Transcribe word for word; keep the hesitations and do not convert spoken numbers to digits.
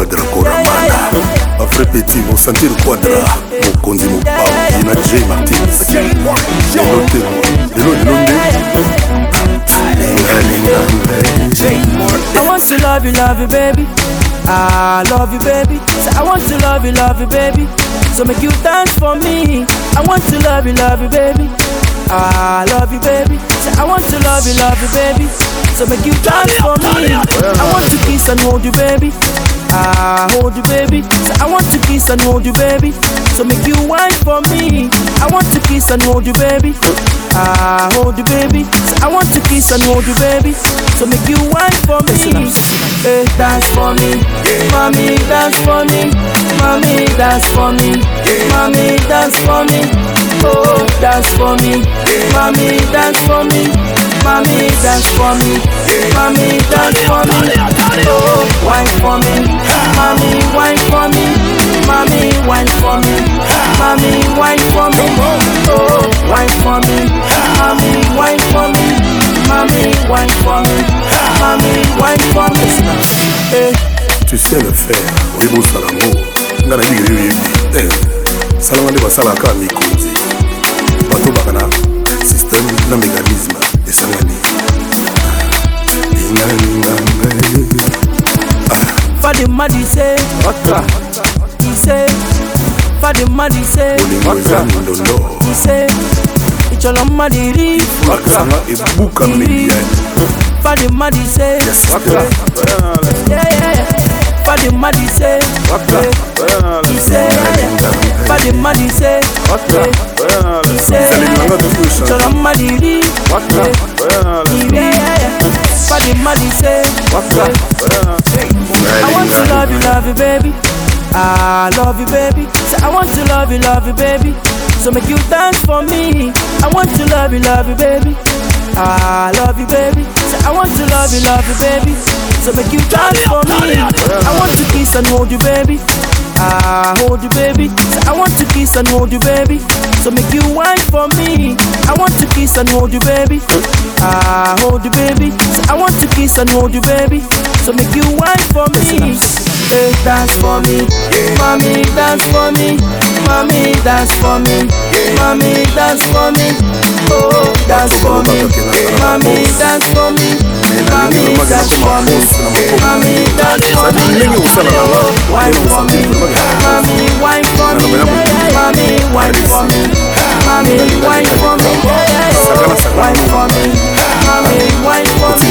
Quadra Koramana, un vrai petit, mon sentir Quadra, mon konzi, mon pao, Dina J. Martinez. I want to love you, love you, baby. I love you, baby. So I want to love you, love you, baby. So make you dance for me. I want to love you, love you, baby. I love you, baby. So I want to love you, love you, baby. So make you dance for me. I want to kiss and hold you, baby. I hold you, baby. So I want to kiss and hold you, baby. So make you wine for me. I want to kiss and hold you, baby. I hold you, baby. So I want to kiss and hold you, baby. So make you wine for me. Hey, dance for me, mommy, dance for me, mommy, dance for me, mommy, dance for me. Oh, dance for me, mommy, dance for me, mommy, dance for me, mommy, dance for me. Oh, wine for me, mommy, wine for me, mommy, wine for me, mommy, wine for me. Oh, wine for me, mommy, wine for me, mommy, wine for me, mommy, wine for me. Hey. Tu sais le faire, oui, bon salamo. N'a pas dit oui, oui. Salama de basala ka mikonzi. Bato bakana système na mécanisme de sangani. Fadi madi say, waka. He say, Fadi madi say, waka. He say, it's all on madi ri, waka. Ibuka media. Fadi madi say, waka. Yeah yeah. Fadi madi say, waka. He say, Fadi madi say, waka. He say, it's all on madi ri, waka. Yeah. Fadi madi say, waka. I want to love you, love you, baby. I love you, baby. So I want to love you, love you, baby. So make you dance for me. I want to love you, love you, baby. I love you, baby. So I want to love you, love you, baby. So make you dance for me. I want to kiss and hold you, baby. I hold you, baby. So I want to kiss and hold you, baby. So make you wine for me. I want to kiss and hold you, baby. I hold you, baby. So I want to kiss and hold you, baby. So make you wine for me. Hey, dance for me, mommy, dance for me, mommy, dance for me, mommy, dance for me. Oh, dance for me, mommy, dance for me, mommy, dance for me, mommy, dance for me. Oh, wine for me, mommy, wine for me, mommy, wine for me, mommy, wine for me, wine for me, mommy, wine for me.